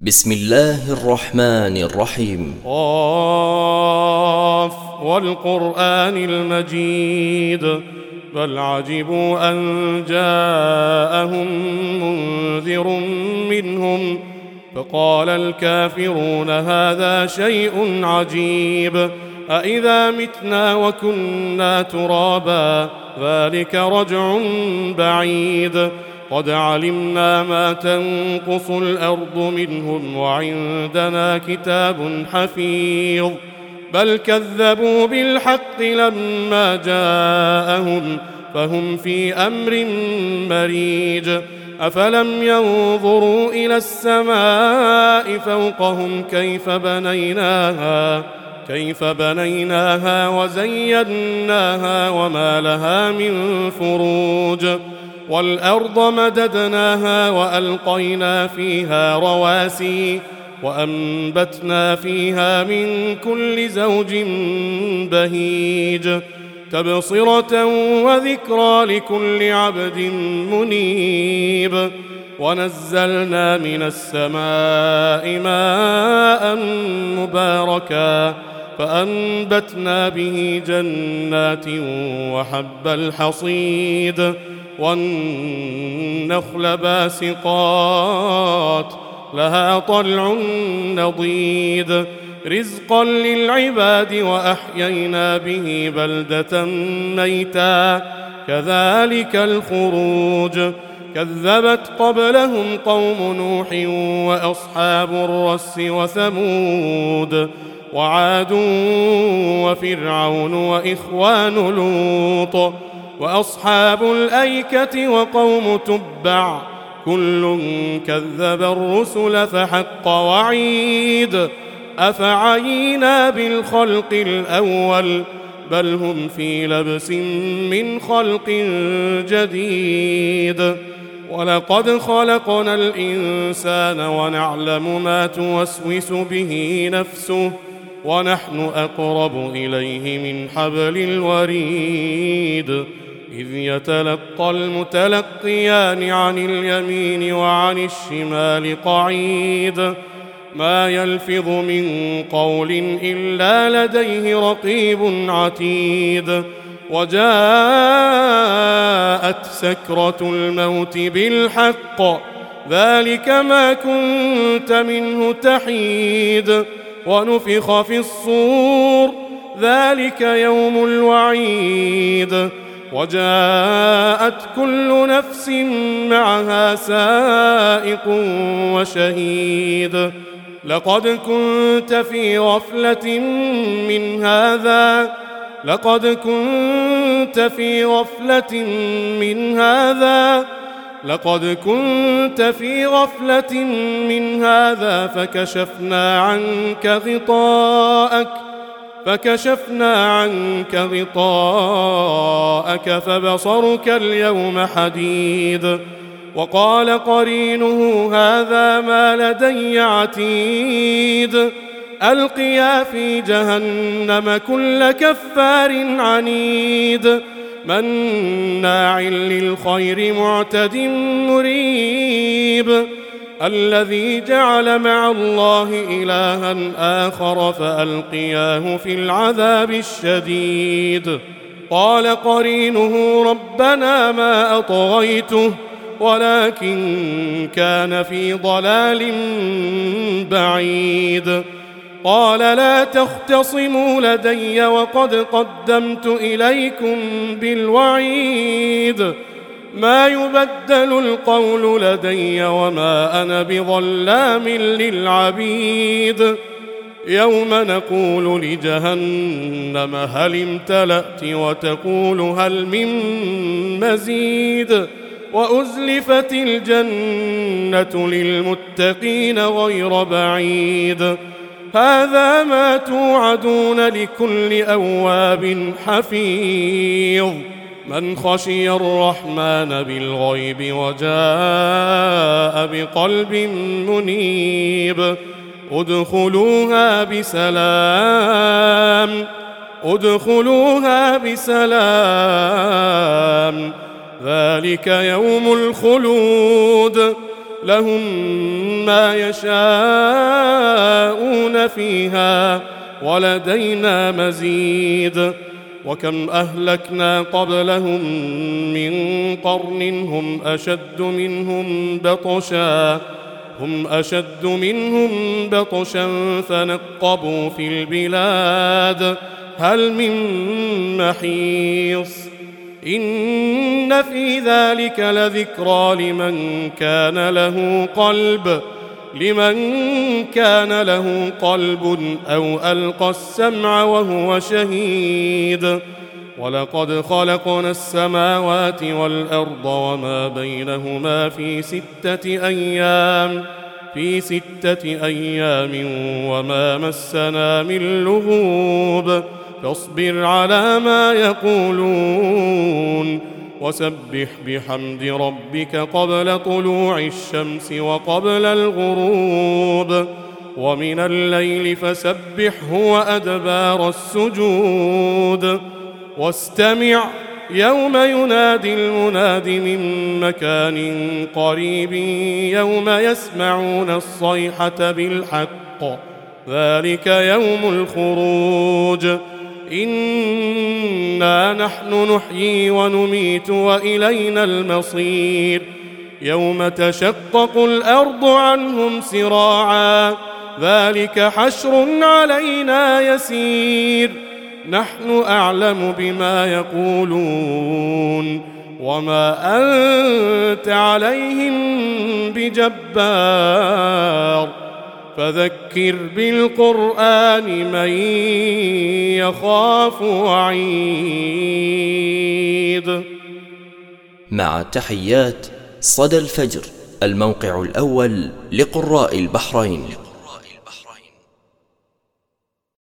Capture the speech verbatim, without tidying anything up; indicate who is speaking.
Speaker 1: بسم الله الرحمن الرحيم.
Speaker 2: قاف والقرآن المجيد بل عجبوا أن جاءهم منذر منهم فقال الكافرون هذا شيء عجيب أإذا متنا وكنا ترابا ذلك رجع بعيد قد علمنا ما تنقص الأرض منهم وعندنا كتاب حفيظ بل كذبوا بالحق لما جاءهم فهم في أمر مريج أفلم ينظروا إلى السماء فوقهم كيف بنيناها كيف بنيناها وزيناها وما لها من فروج والأرض مددناها وألقينا فيها رواسي وأنبتنا فيها من كل زوج بهيج تبصرة وذكرى لكل عبد منيب ونزلنا من السماء ماء مباركا فأنبتنا به جنات وحب الحصيد والنخل باسقات لها طلع نضيد رزقا للعباد وأحيينا به بلدة ميتا كذلك الخروج كذبت قبلهم قوم نوح وأصحاب الرس وثمود وعاد وفرعون وإخوان لوط وأصحاب الأيكة وقوم تبع كل كذب الرسل فحق وعيد أفعينا بالخلق الأول بل هم في لبس من خلق جديد ولقد خلقنا الإنسان ونعلم ما توسوس به نفسه ونحن أقرب إليه من حبل الوريد إذ يتلقى المتلقيان عن اليمين وعن الشمال قعيد ما يلفظ من قول إلا لديه رقيب عتيد وجاءت سكرة الموت بالحق ذلك ما كنت منه تحيد ونفخ في الصور ذلك يوم الوعيد وجاءت كل نفس معها سائق وشهيد لقد كنت في غفلة من هذا لقد كنت في غفلة من هذا لقد كنت في غفلة من هذا فكشفنا عنك غطاءك فكشفنا عنك غطاءك فبصرك اليوم حديد وقال قرينه هذا ما لدي عتيد ألقيا في جهنم كل كفار عنيد مناع للخير معتد مريب الذي جعل مع الله إلها آخر فألقياه في العذاب الشديد قال قرينه ربنا ما أطغيته ولكن كان في ضلال بعيد قال لا تختصموا لدي وقد قدمت إليكم بالوعيد ما يبدل القول لدي وما أنا بظلام للعبيد يوم نقول لجهنم هل امتلأت وتقول هل من مزيد وأزلفت الجنة للمتقين غير بعيد هذا ما توعدون لكل أواب حفيظ من خشي الرحمن بالغيب وجاء بقلب منيب ادخلوها بسلام ادخلوها بسلام ذلك يوم الخلود لهم ما يشاءون فيها ولدينا مزيد. وكم أهلكنا قبلهم من قرن هم أشد منهم بطشا هم أشد منهم بطشا فنقبوا في البلاد هل من محيص. إن في ذلك لذكرى لمن كان له قلب لمن كان له قلب أو ألقى السمع وهو شهيد. ولقد خلقنا السماوات والأرض وما بينهما في ستة أيام في ستة أيام وما مسنا من لغوب فاصبر على ما يقولون وسبح بحمد ربك قبل طلوع الشمس وقبل الغروب ومن الليل فسبحه وأدبار السجود. واستمع يوم ينادي المناد من مكان قريب يوم يسمعون الصيحة بالحق ذلك يوم الخروج. إنا نحن نحيي ونميت وإلينا المصير. يوم تشقق الأرض عنهم سراعا ذلك حشر علينا يسير. نحن أعلم بما يقولون وما أنت عليهم بجبار فذكر بالقرآن من يخاف وعيد.
Speaker 1: مع تحيات صدى الفجر، الموقع الأول لقراء البحرين.